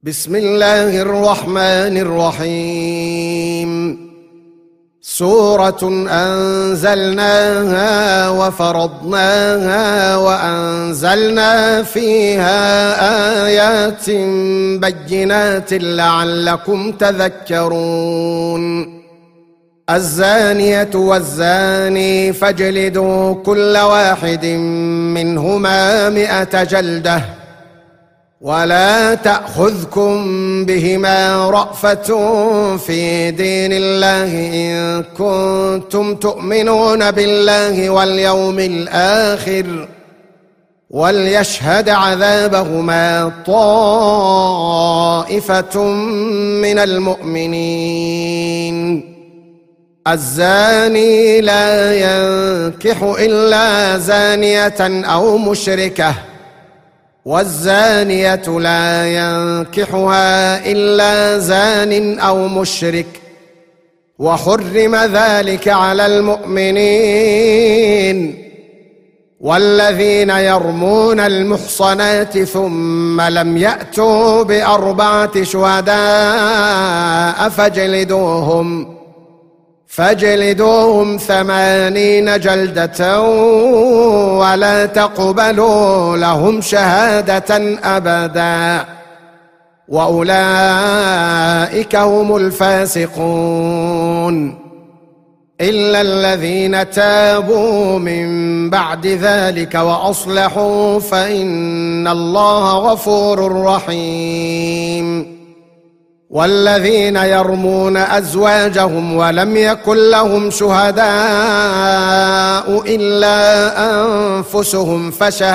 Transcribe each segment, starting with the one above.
بسم الله الرحمن الرحيم. سورة أنزلناها وفرضناها وأنزلنا فيها آيات بينات لعلكم تذكرون. الزانية والزاني فاجلدوا كل واحد منهما 100 جلدة ولا تأخذكم بهما رأفة في دين الله إن كنتم تؤمنون بالله واليوم الآخر وليشهد عذابهما طائفة من المؤمنين. الزاني لا ينكح إلا زانية أو مشركة والزانية لا ينكحها إلا زان أو مشرك وحرم ذلك على المؤمنين. والذين يرمون المحصنات ثم لم يأتوا ب4 شهداء فاجلدوهم 80 جلدة ولا تقبلوا لهم شهادة أبدا وأولئك هم الفاسقون. إلا الذين تابوا من بعد ذلك وأصلحوا فإن الله غفور رحيم. والذين يرمون أزواجهم ولم يكن لهم شهداء إلا أنفسهم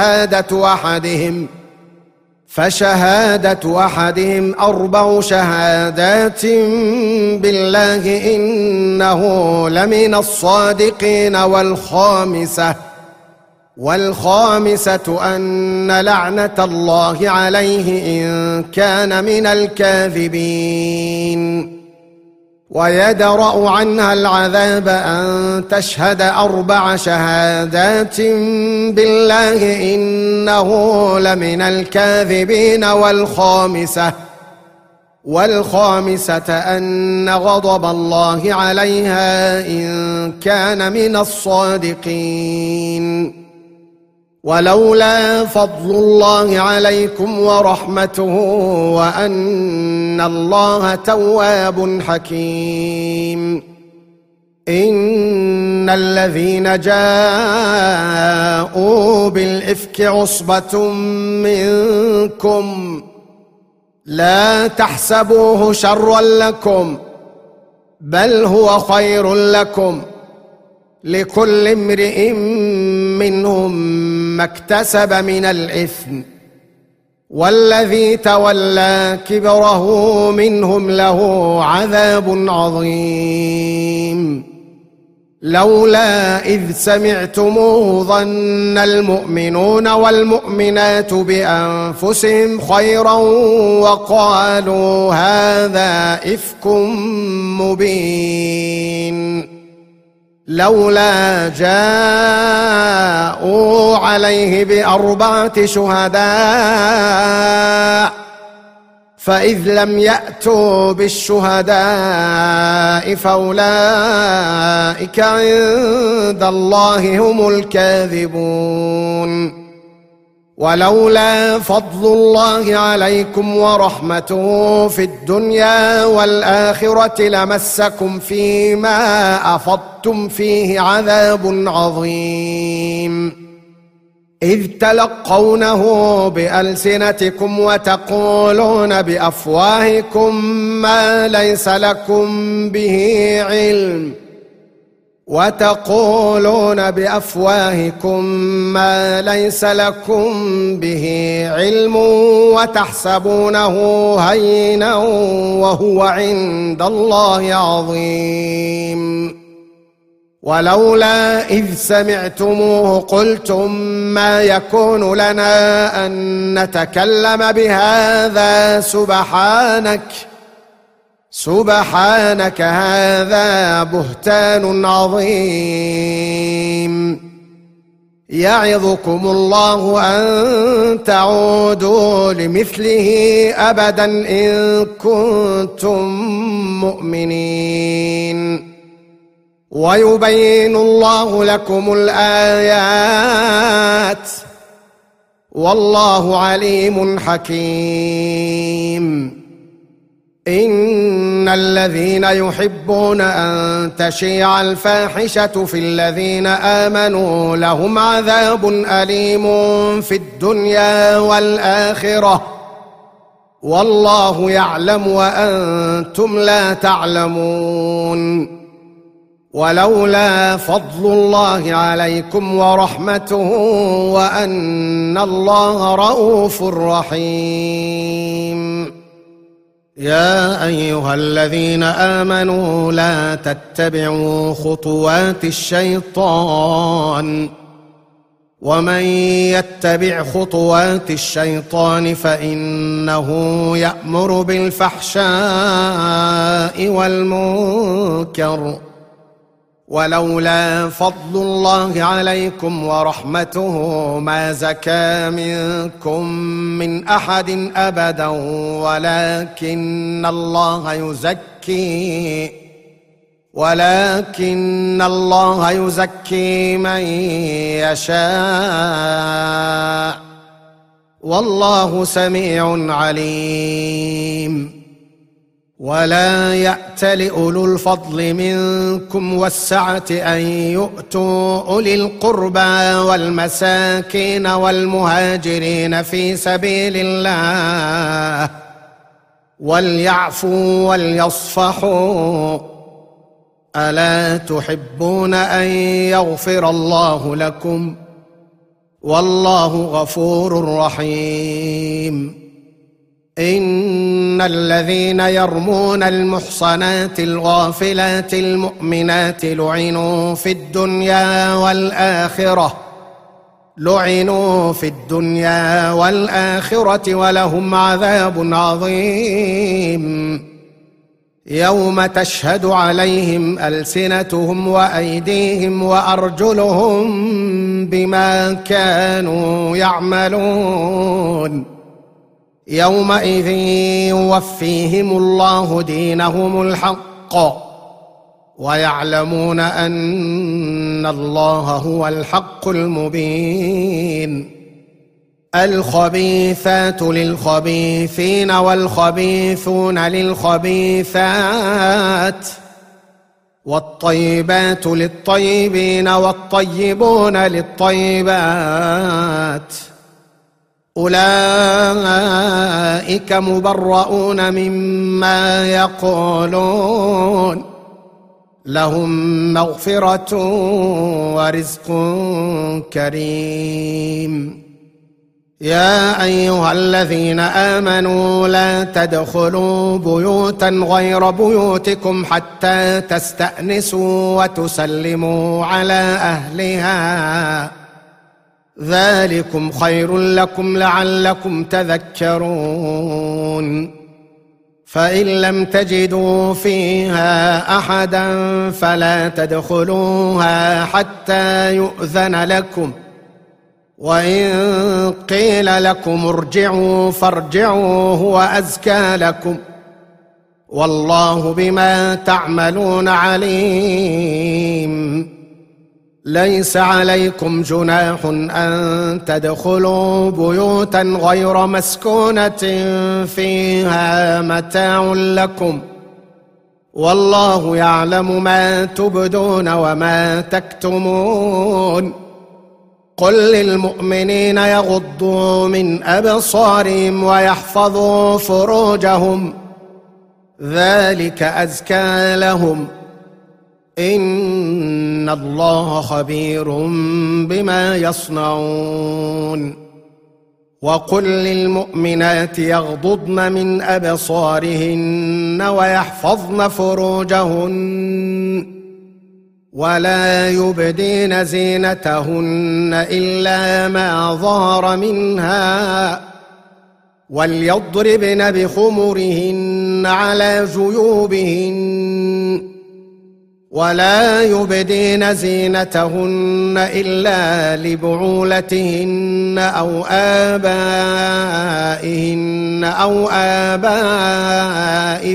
فشهادة أحدهم 4 شهادات بالله إنه لمن الصادقين. والخامسة أن لعنة الله عليه إن كان من الكاذبين. ويدرأ عنها العذاب أن تشهد 4 شهادات بالله إنه لمن الكاذبين. والخامسة أن غضب الله عليها إن كان من الصادقين. ولولا فضل الله عليكم ورحمته وأن الله تواب حكيم. إن الذين جاءوا بالإفك عصبة منكم لا تحسبوه شرا لكم بل هو خير لكم لكل امرئ منهم ما اكتسب من الإثم والذي تولى كبره منهم له عذاب عظيم. لولا إذ سمعتموه ظن المؤمنون والمؤمنات بأنفسهم خيرا وقالوا هذا إفك مبين. لولا جاءوا عليه ب4 شهداء فإذ لم يأتوا بالشهداء فأولئك عند الله هم الكاذبون. ولولا فضل الله عليكم ورحمته في الدنيا والآخرة لمسكم فيما أفضتم فيه عذاب عظيم. إذ تلقونه بألسنتكم وتقولون بأفواهكم ما ليس لكم به علم وتحسبونه هينا وهو عند الله عظيم. ولولا إذ سمعتموه قلتم ما يكون لنا أن نتكلم بهذا سبحانك هذا بهتان عظيم. يعظكم الله أن تعودوا لمثله أبدا إن كنتم مؤمنين ويبين الله لكم الآيات والله عليم حكيم. إن الذين يحبون أن تشيع الفاحشة في الذين آمنوا لهم عذاب أليم في الدنيا والآخرة والله يعلم وأنتم لا تعلمون. ولولا فضل الله عليكم ورحمته وأن الله رءوف رحيم. يا أيها الذين آمنوا لا تتبعوا خطوات الشيطان ومن يتبع خطوات الشيطان فإنه يأمر بالفحشاء والمنكر ولولا فضل الله عليكم ورحمته ما زكى منكم من أحد أبدا ولكن الله يزكي من يشاء والله سميع عليم. ولا يأتل أولو الفضل منكم والسعة أن يؤتوا أولي القربى والمساكين والمهاجرين في سبيل الله وليعفوا وليصفحوا ألا تحبون أن يغفر الله لكم والله غفور رحيم. إن الذين يرمون المحصنات الغافلات المؤمنات لعنوا في الدنيا والآخرة ولهم عذاب عظيم. يوم تشهد عليهم ألسنتهم وأيديهم وأرجلهم بما كانوا يعملون يومئذ يوفيهم الله دينهم الحق ويعلمون أن الله هو الحق المبين. الخبيثات للخبيثين والخبيثون للخبيثات والطيبات للطيبين والطيبون للطيبات أولئك مبرؤون مما يقولون لهم مغفرة ورزق كريم. يا أيها الذين آمنوا لا تدخلوا بيوتا غير بيوتكم حتى تستأنسوا وتسلموا على أهلها ذلكم خير لكم لعلكم تذكرون. فإن لم تجدوا فيها أحدا فلا تدخلوها حتى يؤذن لكم وإن قيل لكم ارجعوا فارجعوا هو أزكى لكم والله بما تعملون عليم. ليس عليكم جناح أن تدخلوا بيوتا غير مسكونة فيها متاع لكم والله يعلم ما تبدون وما تكتمون. قل للمؤمنين يغضوا من أبصارهم ويحفظوا فروجهم ذلك أزكى لهم إن الله خبير بما يصنعون. وقل للمؤمنات يغضضن من أبصارهن ويحفظن فروجهن ولا يبدين زينتهن إلا ما ظهر منها وليضربن بخمرهن على جيوبهن ولا يبدين زينتهن إلا لبعولتهن أو آبائهن أو آباء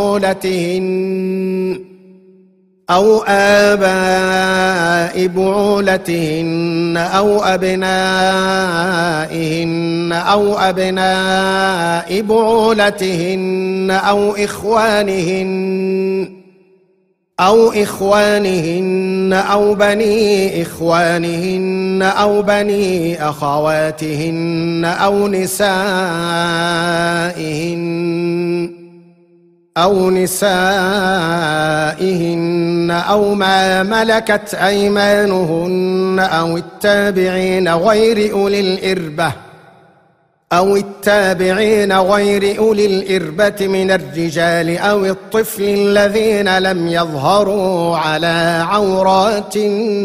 بعولتهن أو أبنائهن أو أبناء بعولتهن أو إخوانهن أو بني إخوانهن أو بني أخواتهن أو نسائهن أو ما ملكت أيمانهن أو التابعين غير أولي الإربة من الرجال أو الطفل الذين لم يظهروا على عورات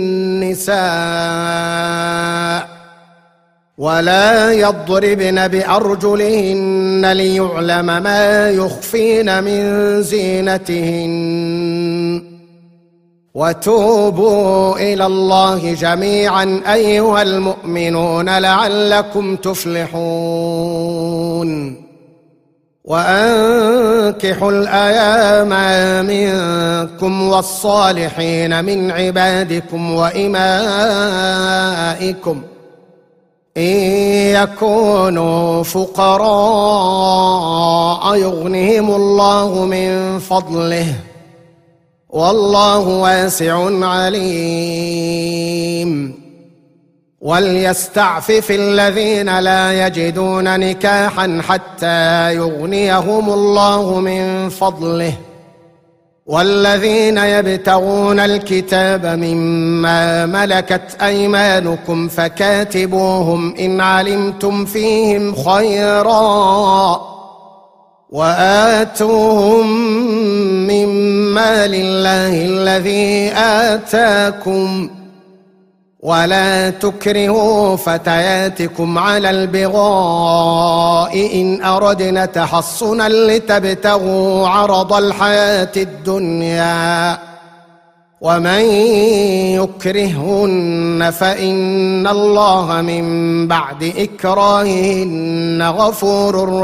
النساء ولا يضربن بأرجلهن ليعلم ما يخفين من زينتهن وتوبوا إلى الله جميعا أيها المؤمنون لعلكم تفلحون وأنكحوا الأيام منكم والصالحين من عبادكم وإمائكم إن يكونوا فقراء يغنهم الله من فضله والله واسع عليم وليستعفف الذين لا يجدون نكاحا حتى يغنيهم الله من فضله والذين يبتغون الكتاب مما ملكت أيمانكم فكاتبوهم إن علمتم فيهم خيرا وآتوهم من مال الله الذي آتاكم ولا تكرهوا فتياتكم على البغاء إن أردنا تحصنا لتبتغوا عرض الحياة الدنيا ومن يكرهن فإن الله من بعد إكراههن غفور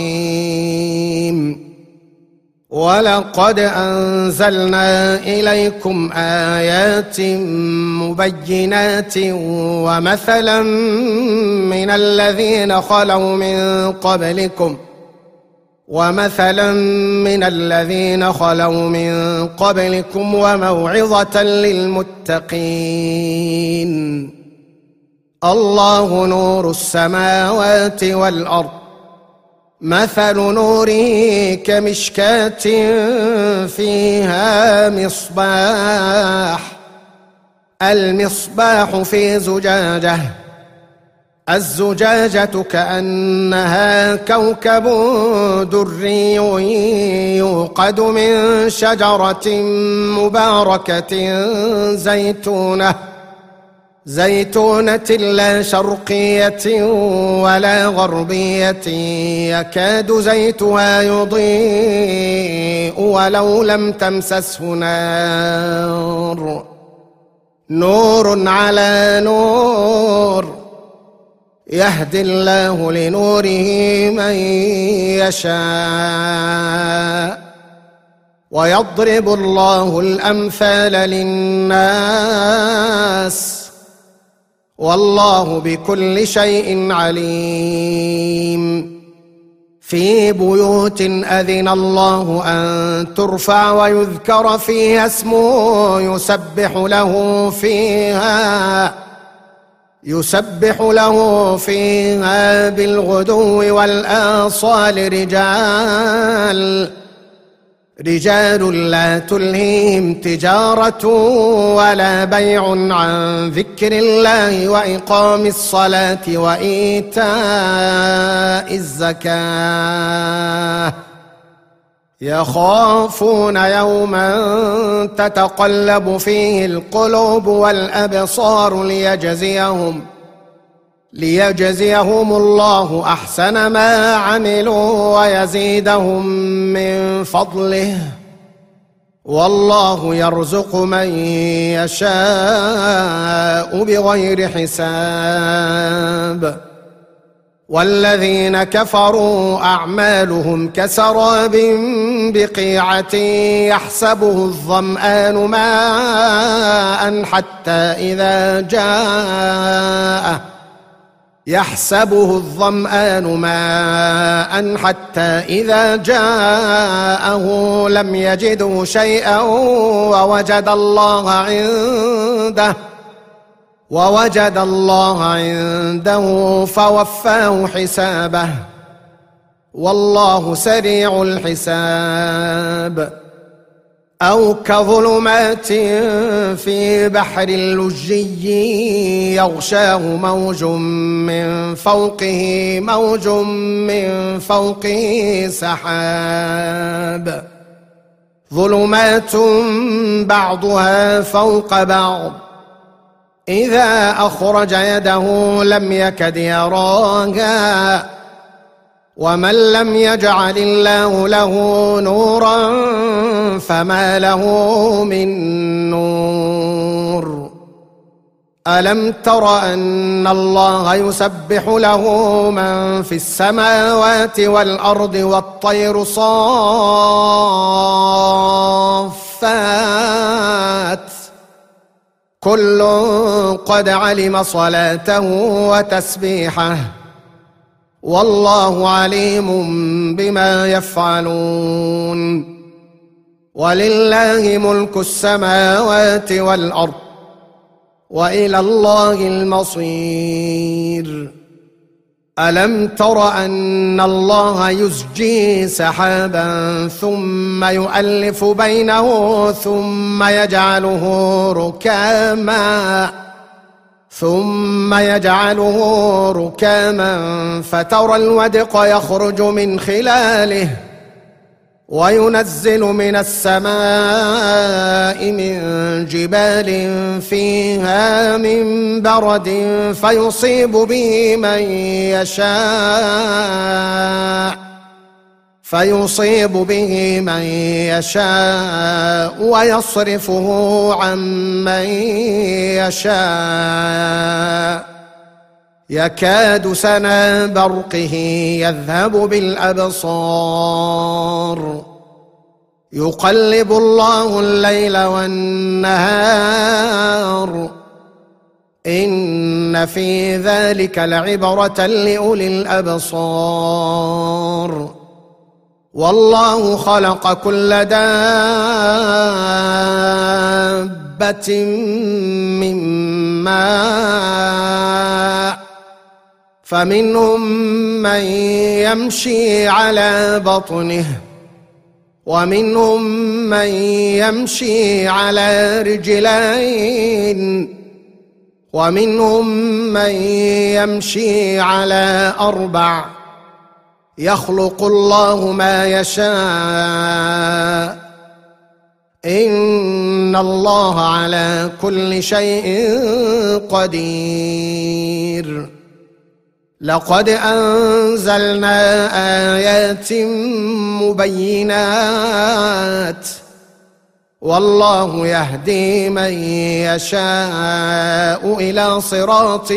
رحيم ولقد أنزلنا إليكم آيات مبينات ومثلا من الذين خلوا من قبلكم وموعظة للمتقين الله نور السماوات والأرض مثل نوره كمشكاة فيها المصباح في زجاجة الزجاجة كأنها كوكب دري يوقد من شجرة مباركة زيتونة لا شرقية ولا غربية يكاد زيتها يضيء ولو لم تمسسه نور على نور يهدي الله لنوره من يشاء ويضرب الله الأمثال للناس والله بكل شيء عليم في بيوت أذن الله أن ترفع ويذكر فيها اسمه يسبح له فيها بالغدو والآصال رجال لا تلهيهم تجارة ولا بيع عن ذكر الله وإقام الصلاة وإيتاء الزكاة يخافون يوما تتقلب فيه القلوب والأبصار ليجزيهم الله أحسن ما عملوا ويزيدهم من فضله والله يرزق من يشاء بغير حساب. والذين كفروا أعمالهم كسراب بقيعة يحسبه الظمآن ماء حتى إذا جاءه لم يجده شيئا ووجد الله عنده فوفاه حسابه، والله سريع الحساب. أو كظلمات في بحر لجي يغشاه موج من فوقه سحاب، ظلمات بعضها فوق بعض إذا أخرج يده لم يكد يراها، ومن لم يجعل الله له نورا فما له من نور. ألم تر أن الله يسبح له من في السماوات والأرض والطير صافات كل قد علم صلاته وتسبيحه، والله عليم بما يفعلون. ولله ملك السماوات والأرض وإلى الله المصير. ألم تر أن الله يزجي سحابا ثم يؤلف بينه ثم يجعله ركاما فترى الودق يخرج من خلاله، وينزل من السماء من جبال فيها من برد فيصيب به من يشاء ويصرفه عن من يشاء، يكاد سنا برقه يذهب بالأبصار، يقلب الله الليل والنهار، إن في ذلك لعبرة لأولي الأبصار. والله خلق كل دابة من ماء فمنهم من يمشي على بطنه ومنهم من يمشي على رجلين ومنهم من يمشي على 4، يخلق الله ما يشاء، إن الله على كل شيء قدير. لقد أنزلنا آيات مبينات، والله يهدي من يشاء إلى صراط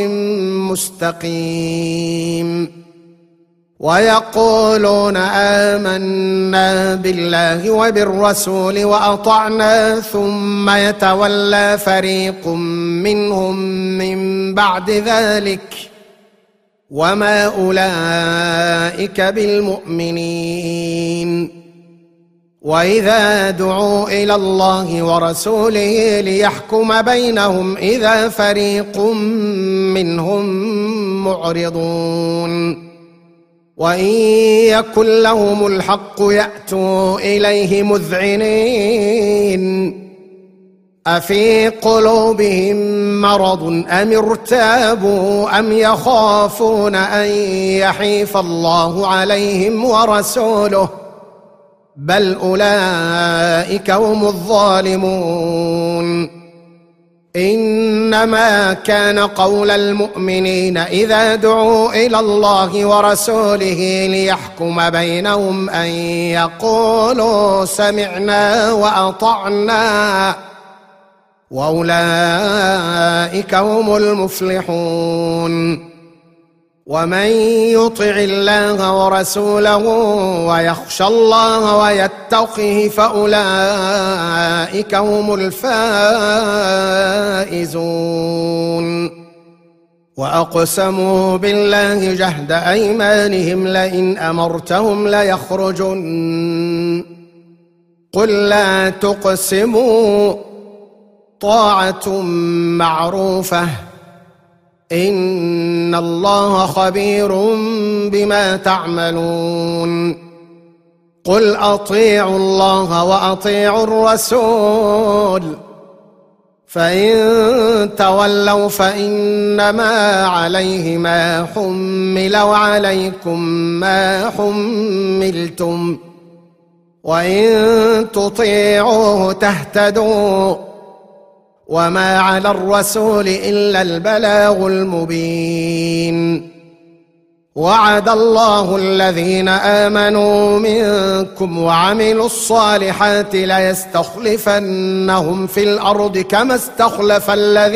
مستقيم. ويقولون آمنا بالله وبالرسول وأطعنا ثم يتولى فريق منهم من بعد ذلك وما أولئك بالمؤمنين. وإذا دعوا إلى الله ورسوله ليحكم بينهم إذا فريق منهم معرضون، وإن يكن لهم الحق يأتوا إليه مذعنين. أفي قلوبهم مرض أم ارتابوا أم يخافون أن يحيف الله عليهم ورسوله، بل أولئك هم الظالمون. إنما كان قول المؤمنين إذا دعوا إلى الله ورسوله ليحكم بينهم أن يقولوا سمعنا وأطعنا وأولئك هم المفلحون. ومن يطع الله ورسوله ويخشى الله ويتقه فأولئك هم الفائزون. وأقسموا بالله جهد أيمانهم لئن أمرتهم ليخرجن قل لا تقسموا طاعة معروفة إن الله خبير بما تعملون. قل أطيعوا الله وأطيعوا الرسول فإن تولوا فإنما عليه ما حمل وعليكم ما حملتم وإن تطيعوه تهتدوا وما على الرسول إلا البلاغ المبين. وعد الله الذين آمنوا منكم وعملوا الصالحات ليستخلفنهم في الأرض كما استخلف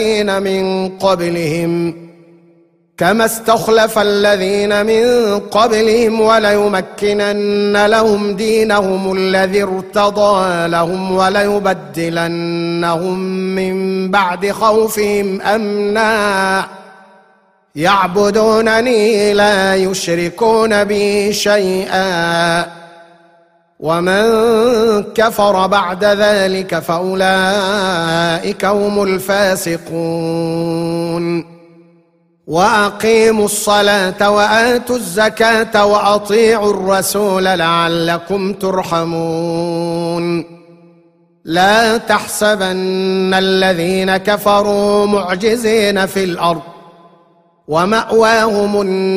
الذين من قبلهم وليمكنن لهم دينهم الذي ارتضى لهم وليبدلنهم من بعد خوفهم أمنا يعبدونني لا يشركون بي شيئا ومن كفر بعد ذلك فأولئك هم الفاسقون. وأقيموا الصلاة وآتوا الزكاة وأطيعوا الرسول لعلكم ترحمون. لا تحسبن الذين كفروا معجزين في الأرض ومأواهم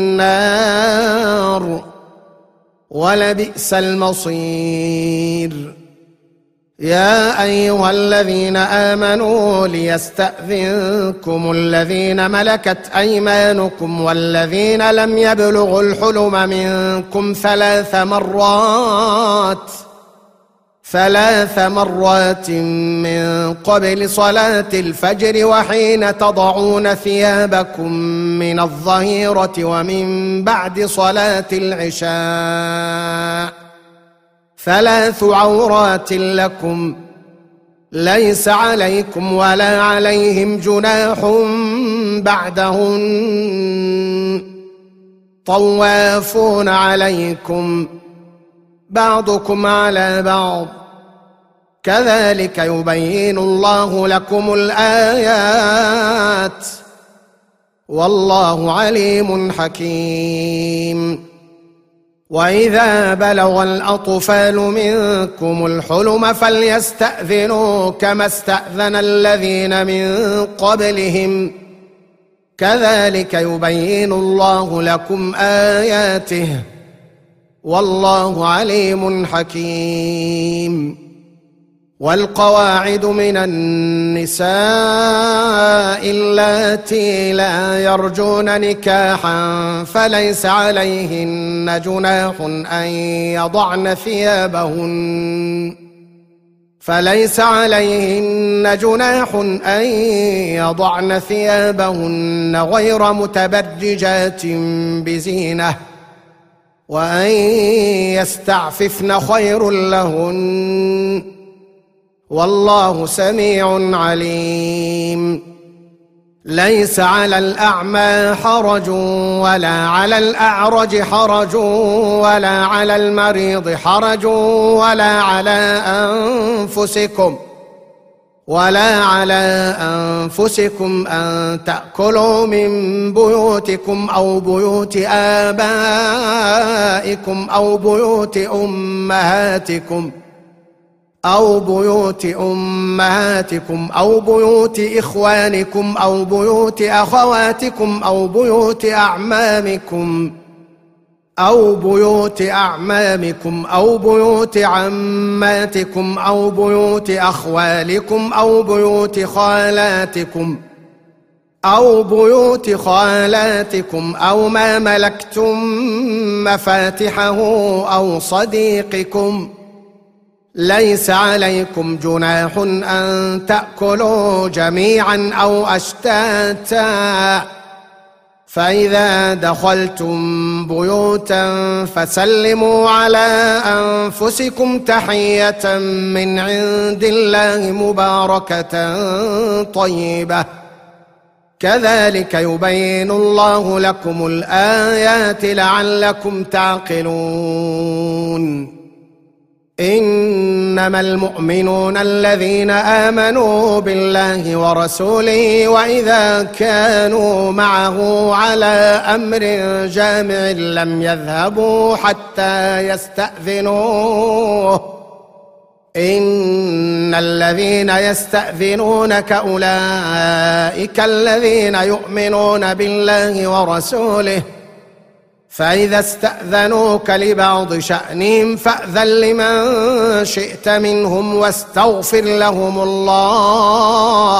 النار ولبئس المصير. يا أيها الذين آمنوا ليستأذنكم الذين ملكت أيمانكم والذين لم يبلغوا الحلم منكم ثلاث مرات من قبل صلاة الفجر وحين تضعون ثيابكم من الظهيرة ومن بعد صلاة العشاء 3 عورات لكم ليس عليكم ولا عليهم جناح بعدهن طوافون عليكم بعضكم على بعض كذلك يبين الله لكم الآيات والله عليم حكيم. وإذا بلغ الأطفال منكم الحلم فليستأذنوا كما استأذن الذين من قبلهم كذلك يبين الله لكم آياته والله عليم حكيم. والقواعد من النساء اللاتي لا يرجون نكاحا فليس عليهن جناح أن يضعن ثيابهن غير متبرجات بزينة وأن يستعففن خير لهن والله سميع عليم. ليس على الأعمى حرج ولا على الأعرج حرج ولا على المريض حرج ولا على أنفسكم أن تأكلوا من بيوتكم أو بيوت آبائكم أو بيوت أمهاتكم أو بيوت إخوانكم أو بيوت أخواتكم أو بيوت أعمامكم أو بيوت أعمامكم أو بيوت عماتكم أو بيوت أخوالكم أو بيوت خالاتكم أو ما ملكتم مفاتحه أو صديقكم. ليس عليكم جناح أن تأكلوا جميعا أو أشتاتا، فإذا دخلتم بيوتا فسلموا على أنفسكم تحية من عند الله مباركة طيبة، كذلك يبين الله لكم الآيات لعلكم تعقلون. إنما المؤمنون الذين آمنوا بالله ورسوله وإذا كانوا معه على أمر جامع لم يذهبوا حتى يستأذنوه. إن الذين يستأذنونك أولئك الذين يؤمنون بالله ورسوله، فإذا استأذنوك لبعض شأنهم فأذن لمن شئت منهم واستغفر لهم الله،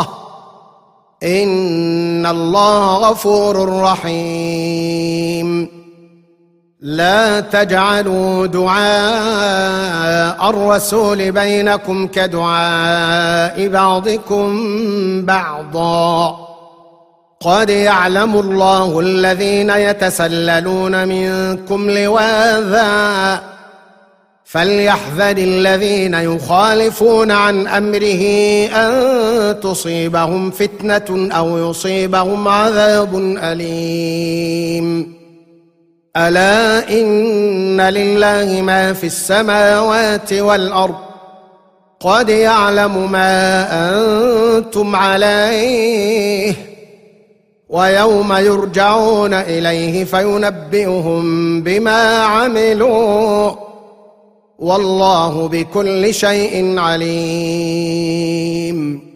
إن الله غفور رحيم. لا تجعلوا دعاء الرسول بينكم كدعاء بعضكم بعضا، قد يعلم الله الذين يتسللون منكم لواذا، فليحذر الذين يخالفون عن أمره أن تصيبهم فتنة أو يصيبهم عذاب أليم. ألا إن لله ما في السماوات والأرض، قد يعلم ما أنتم عليه، ويوم يرجعون إليه فينبئهم بما عملوا، والله بكل شيء عليم.